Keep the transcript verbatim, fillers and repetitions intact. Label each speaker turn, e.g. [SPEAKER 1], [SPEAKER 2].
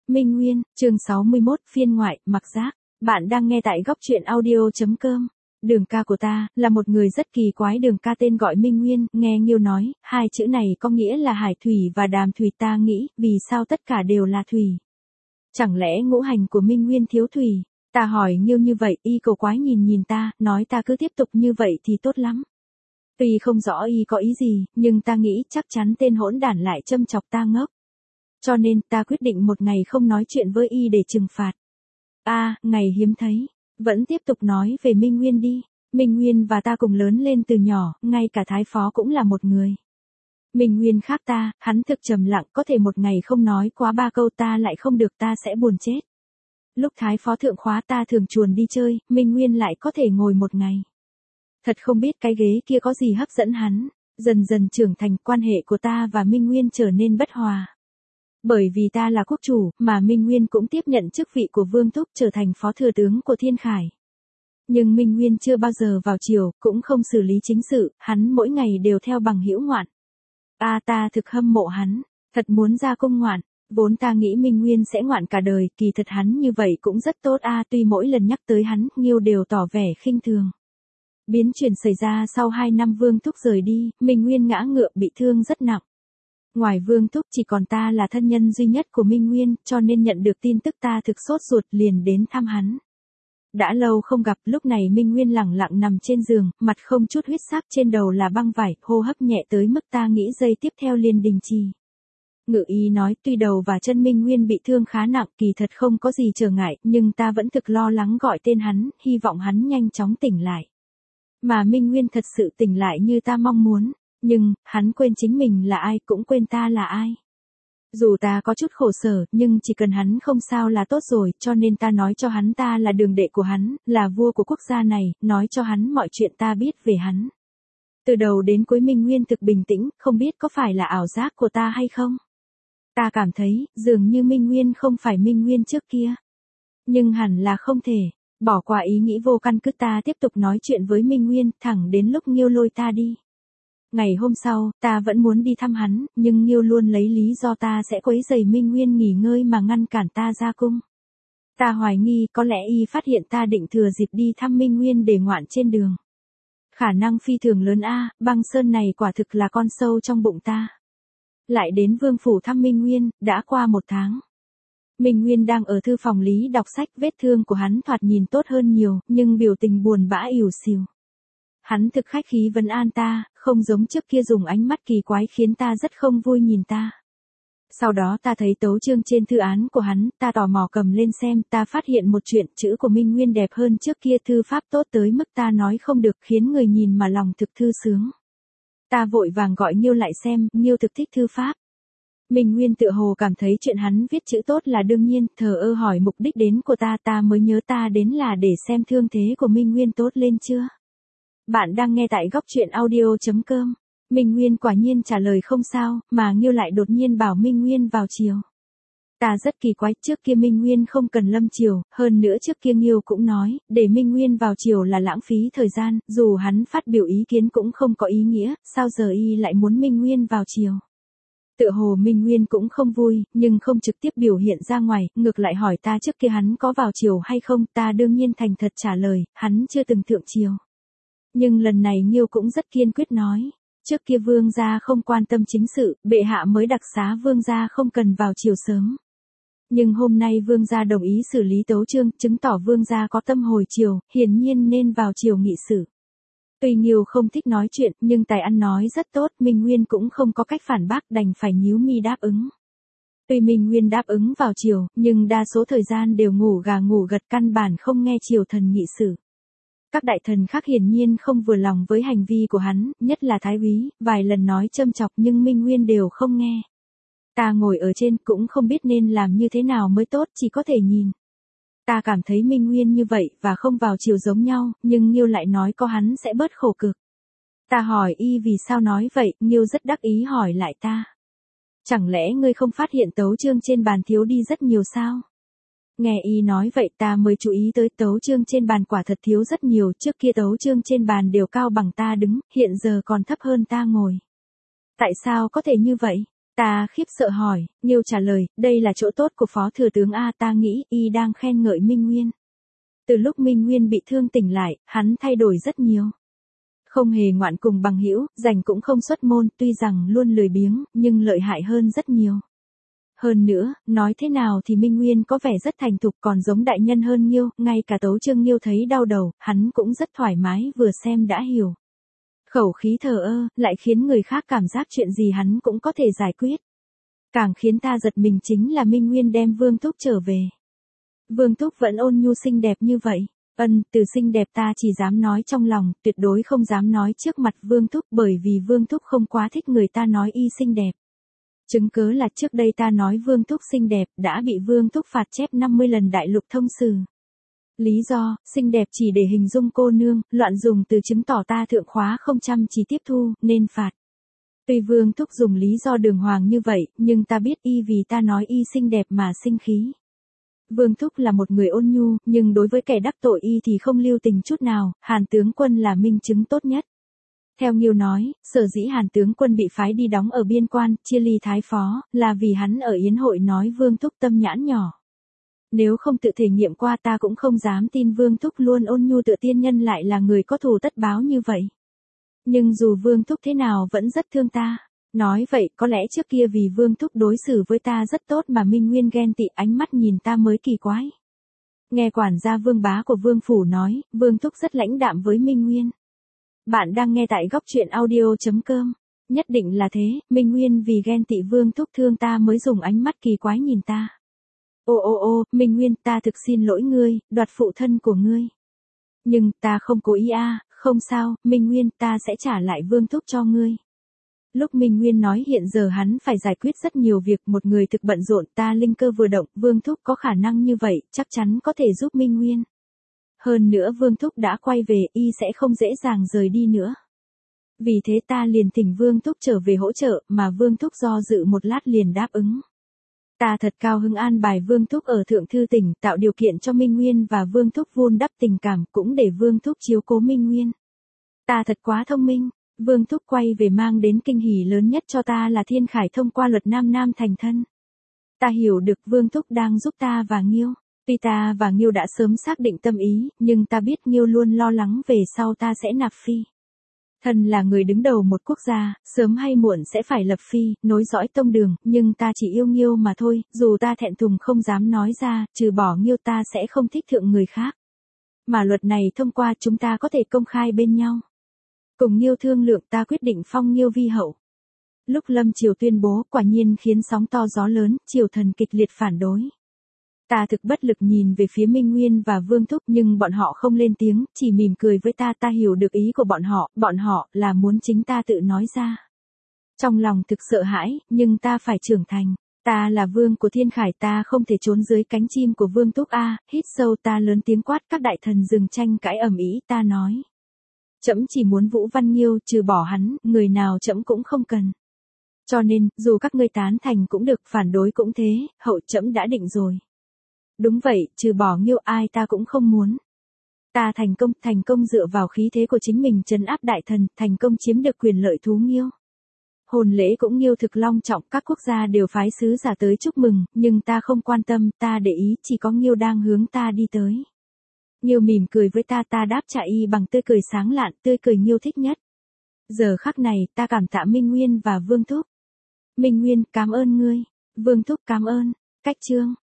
[SPEAKER 1] Minh Nguyên, chương sáu mươi mốt, phiên ngoại, mặc giác. Bạn đang nghe tại góc truyện audio chấm com. Đường ca của ta, là một người rất kỳ quái. Đường ca tên gọi Minh Nguyên, nghe Nghiêu nói, hai chữ này có nghĩa là hải thủy và đàm thủy. Ta nghĩ, vì sao tất cả đều là thủy? Chẳng lẽ ngũ hành của Minh Nguyên thiếu thủy? Ta hỏi Nghiêu như vậy, y cầu quái nhìn nhìn ta, nói ta cứ tiếp tục như vậy thì tốt lắm. Tuy không rõ y có ý gì, nhưng ta nghĩ chắc chắn tên hỗn đản lại châm chọc ta ngốc. Cho nên, ta quyết định một ngày không nói chuyện với y để trừng phạt. A, à, ngày hiếm thấy. Vẫn tiếp tục nói về Minh Nguyên đi. Minh Nguyên và ta cùng lớn lên từ nhỏ, ngay cả thái phó cũng là một người. Minh Nguyên khác ta, hắn thực trầm lặng, có thể một ngày không nói quá ba câu ta lại không được, ta sẽ buồn chết. Lúc thái phó thượng khóa ta thường chuồn đi chơi, Minh Nguyên lại có thể ngồi một ngày. Thật không biết cái ghế kia có gì hấp dẫn hắn. Dần dần trưởng thành, quan hệ của ta và Minh Nguyên trở nên bất hòa. Bởi vì ta là quốc chủ, mà Minh Nguyên cũng tiếp nhận chức vị của Vương Thúc, trở thành phó thừa tướng của Thiên Khải. Nhưng Minh Nguyên chưa bao giờ vào triều, cũng không xử lý chính sự, hắn mỗi ngày đều theo bằng hữu ngoạn. A à, ta thực hâm mộ hắn, thật muốn ra cung ngoạn. Vốn ta nghĩ Minh Nguyên sẽ ngoạn cả đời, kỳ thật hắn như vậy cũng rất tốt a à, tuy mỗi lần nhắc tới hắn, Nghiêu đều tỏ vẻ khinh thường. Biến chuyển xảy ra sau hai năm Vương Thúc rời đi, Minh Nguyên ngã ngựa bị thương rất nặng. Ngoài Vương Thúc chỉ còn ta là thân nhân duy nhất của Minh Nguyên, cho nên nhận được tin tức ta thực sốt ruột liền đến thăm hắn. Đã lâu không gặp, lúc này Minh Nguyên lẳng lặng nằm trên giường, mặt không chút huyết sắc, trên đầu là băng vải, hô hấp nhẹ tới mức ta nghĩ giây tiếp theo liền đình trì. Ngự y nói tuy đầu và chân Minh Nguyên bị thương khá nặng, kỳ thật không có gì trở ngại, nhưng ta vẫn thực lo lắng gọi tên hắn, hy vọng hắn nhanh chóng tỉnh lại. Mà Minh Nguyên thật sự tỉnh lại như ta mong muốn. Nhưng, hắn quên chính mình là ai, cũng quên ta là ai. Dù ta có chút khổ sở, nhưng chỉ cần hắn không sao là tốt rồi, cho nên ta nói cho hắn ta là đường đệ của hắn, là vua của quốc gia này, nói cho hắn mọi chuyện ta biết về hắn. Từ đầu đến cuối Minh Nguyên thực bình tĩnh, không biết có phải là ảo giác của ta hay không? Ta cảm thấy, dường như Minh Nguyên không phải Minh Nguyên trước kia. Nhưng hẳn là không thể. Bỏ qua ý nghĩ vô căn cứ, ta tiếp tục nói chuyện với Minh Nguyên, thẳng đến lúc Nghiêu lôi ta đi. Ngày hôm sau, ta vẫn muốn đi thăm hắn, nhưng Nghiêu luôn lấy lý do ta sẽ quấy rầy Minh Nguyên nghỉ ngơi mà ngăn cản ta ra cung. Ta hoài nghi có lẽ y phát hiện ta định thừa dịp đi thăm Minh Nguyên để ngoạn trên đường. Khả năng phi thường lớn a, à, băng sơn này quả thực là con sâu trong bụng ta. Lại đến vương phủ thăm Minh Nguyên, đã qua một tháng. Minh Nguyên đang ở thư phòng lý đọc sách, vết thương của hắn thoạt nhìn tốt hơn nhiều, nhưng biểu tình buồn bã ỉu xìu. Hắn thực khách khí vấn an ta, không giống trước kia dùng ánh mắt kỳ quái khiến ta rất không vui nhìn ta. Sau đó ta thấy tấu chương trên thư án của hắn, ta tò mò cầm lên xem, ta phát hiện một chuyện, chữ của Minh Nguyên đẹp hơn trước kia, thư pháp tốt tới mức ta nói không được, khiến người nhìn mà lòng thực thư sướng. Ta vội vàng gọi Nghiêu lại xem, Nghiêu thực thích thư pháp. Minh Nguyên tựa hồ cảm thấy chuyện hắn viết chữ tốt là đương nhiên, thờ ơ hỏi mục đích đến của ta, ta mới nhớ ta đến là để xem thương thế của Minh Nguyên tốt lên chưa. Bạn đang nghe tại góc truyện audio chấm com. Minh Nguyên quả nhiên trả lời không sao, mà Nghiêu lại đột nhiên bảo Minh Nguyên vào triều. Ta rất kỳ quái, trước kia Minh Nguyên không cần lâm triều, hơn nữa trước kia Nghiêu cũng nói, để Minh Nguyên vào triều là lãng phí thời gian, dù hắn phát biểu ý kiến cũng không có ý nghĩa, sao giờ y lại muốn Minh Nguyên vào triều. Tựa hồ Minh Nguyên cũng không vui, nhưng không trực tiếp biểu hiện ra ngoài, ngược lại hỏi ta trước kia hắn có vào triều hay không, ta đương nhiên thành thật trả lời, hắn chưa từng thượng triều. Nhưng lần này Nghiêu cũng rất kiên quyết nói, trước kia vương gia không quan tâm chính sự, bệ hạ mới đặc xá vương gia không cần vào triều sớm. Nhưng hôm nay vương gia đồng ý xử lý tấu chương, chứng tỏ vương gia có tâm hồi triều, hiển nhiên nên vào triều nghị sự. Tuy Nghiêu không thích nói chuyện, nhưng tài ăn nói rất tốt, Minh Nguyên cũng không có cách phản bác, đành phải nhíu mi đáp ứng. Tuy Minh Nguyên đáp ứng vào triều, nhưng đa số thời gian đều ngủ gà ngủ gật, căn bản không nghe triều thần nghị sự. Các đại thần khác hiển nhiên không vừa lòng với hành vi của hắn, nhất là Thái úy, vài lần nói châm chọc nhưng Minh Nguyên đều không nghe. Ta ngồi ở trên cũng không biết nên làm như thế nào mới tốt, chỉ có thể nhìn. Ta cảm thấy Minh Nguyên như vậy và không vào triều giống nhau, nhưng Nghiêu lại nói có hắn sẽ bớt khổ cực. Ta hỏi y vì sao nói vậy, Nghiêu rất đắc ý hỏi lại ta. Chẳng lẽ ngươi không phát hiện tấu chương trên bàn thiếu đi rất nhiều sao? Nghe y nói vậy ta mới chú ý tới tấu chương trên bàn quả thật thiếu rất nhiều, trước kia tấu chương trên bàn đều cao bằng ta đứng, hiện giờ còn thấp hơn ta ngồi. Tại sao có thể như vậy? Ta khiếp sợ hỏi, Nghiêu trả lời, đây là chỗ tốt của phó thừa tướng A, ta nghĩ y đang khen ngợi Minh Nguyên. Từ lúc Minh Nguyên bị thương tỉnh lại, hắn thay đổi rất nhiều. Không hề ngoạn cùng bằng hữu, rảnh cũng không xuất môn, tuy rằng luôn lười biếng, nhưng lợi hại hơn rất nhiều. Hơn nữa, nói thế nào thì Minh Nguyên có vẻ rất thành thục, còn giống đại nhân hơn Nghiêu, ngay cả Tấu Chương Nghiêu thấy đau đầu, hắn cũng rất thoải mái, vừa xem đã hiểu. Khẩu khí thờ ơ, lại khiến người khác cảm giác chuyện gì hắn cũng có thể giải quyết. Càng khiến ta giật mình chính là Minh Nguyên đem Vương Thúc trở về. Vương Thúc vẫn ôn nhu xinh đẹp như vậy. Ân, từ xinh đẹp ta chỉ dám nói trong lòng, tuyệt đối không dám nói trước mặt Vương Thúc, bởi vì Vương Thúc không quá thích người ta nói y xinh đẹp. Chứng cớ là trước đây ta nói Vương Thúc xinh đẹp, đã bị Vương Thúc phạt chép năm mươi lần đại lục thông sử. Lý do, xinh đẹp chỉ để hình dung cô nương, loạn dùng từ chứng tỏ ta thượng khóa không chăm chỉ tiếp thu, nên phạt. Tuy Vương Thúc dùng lý do đường hoàng như vậy, nhưng ta biết y vì ta nói y xinh đẹp mà sinh khí. Vương Thúc là một người ôn nhu, nhưng đối với kẻ đắc tội y thì không lưu tình chút nào, Hàn tướng quân là minh chứng tốt nhất. Theo Nghiêu nói, sở dĩ Hàn tướng quân bị phái đi đóng ở biên quan, chia ly thái phó, là vì hắn ở yến hội nói Vương Thúc tâm nhãn nhỏ. Nếu không tự thể nghiệm qua ta cũng không dám tin Vương Thúc luôn ôn nhu tựa tiên nhân lại là người có thù tất báo như vậy. Nhưng dù Vương Thúc thế nào vẫn rất thương ta. Nói vậy, có lẽ trước kia vì Vương Thúc đối xử với ta rất tốt mà Minh Nguyên ghen tị, ánh mắt nhìn ta mới kỳ quái. Nghe quản gia Vương Bá của Vương Phủ nói, Vương Thúc rất lãnh đạm với Minh Nguyên. Bạn đang nghe tại góc truyện audio chấm com. Nhất định là thế, Minh Nguyên vì ghen tị Vương Thúc thương ta mới dùng ánh mắt kỳ quái nhìn ta. Ô ô ô, Minh Nguyên, ta thực xin lỗi ngươi, đoạt phụ thân của ngươi. Nhưng, ta không cố ý a, không sao, Minh Nguyên, ta sẽ trả lại Vương Thúc cho ngươi. Lúc Minh Nguyên nói hiện giờ hắn phải giải quyết rất nhiều việc, một người thực bận rộn, ta linh cơ vừa động, Vương Thúc có khả năng như vậy, chắc chắn có thể giúp Minh Nguyên. Hơn nữa Vương Thúc đã quay về, y sẽ không dễ dàng rời đi nữa. Vì thế ta liền thỉnh Vương Thúc trở về hỗ trợ, mà Vương Thúc do dự một lát liền đáp ứng. Ta thật cao hứng an bài Vương Thúc ở Thượng Thư tỉnh, tạo điều kiện cho Minh Nguyên và Vương Thúc vun đắp tình cảm, cũng để Vương Thúc chiếu cố Minh Nguyên. Ta thật quá thông minh. Vương Thúc quay về mang đến kinh hỉ lớn nhất cho ta là Thiên Khải thông qua luật nam nam thành thân. Ta hiểu được Vương Thúc đang giúp ta và Nghiêu. Tuy ta và Nghiêu đã sớm xác định tâm ý, nhưng ta biết Nghiêu luôn lo lắng về sau ta sẽ nạp phi. Thần là người đứng đầu một quốc gia, sớm hay muộn sẽ phải lập phi, nối dõi tông đường, nhưng ta chỉ yêu Nghiêu mà thôi, dù ta thẹn thùng không dám nói ra, trừ bỏ Nghiêu ta sẽ không thích thượng người khác. Mà luật này thông qua chúng ta có thể công khai bên nhau. Cùng Nghiêu thương lượng ta quyết định phong Nghiêu vi hậu. Lúc Lâm Triều tuyên bố quả nhiên khiến sóng to gió lớn, triều thần kịch liệt phản đối. Ta thực bất lực nhìn về phía Minh Nguyên và Vương Thúc nhưng bọn họ không lên tiếng, chỉ mỉm cười với ta, ta hiểu được ý của bọn họ, bọn họ là muốn chính ta tự nói ra. Trong lòng thực sợ hãi, nhưng ta phải trưởng thành. Ta là vương của Thiên Khải, ta không thể trốn dưới cánh chim của Vương Thúc a. Hít sâu ta lớn tiếng quát các đại thần dừng tranh cãi ầm ĩ, ta nói. Trẫm chỉ muốn Vũ Văn Nghiêu, trừ bỏ hắn, người nào trẫm cũng không cần. Cho nên, dù các ngươi tán thành cũng được, phản đối cũng thế, hậu trẫm đã định rồi. Đúng vậy, trừ bỏ Nghiêu ai ta cũng không muốn. Ta thành công, thành công dựa vào khí thế của chính mình trấn áp đại thần, thành công chiếm được quyền lợi thú Nghiêu. Hôn lễ cũng Nghiêu thực long trọng, các quốc gia đều phái sứ giả tới chúc mừng, nhưng ta không quan tâm, ta để ý chỉ có Nghiêu đang hướng ta đi tới. Nghiêu mỉm cười với ta, ta đáp trả y bằng tươi cười sáng lạn, tươi cười Nghiêu thích nhất. Giờ khắc này, ta cảm tạ Minh Nguyên và Vương Thúc. Minh Nguyên, cảm ơn ngươi. Vương Thúc cảm ơn. Cách chương.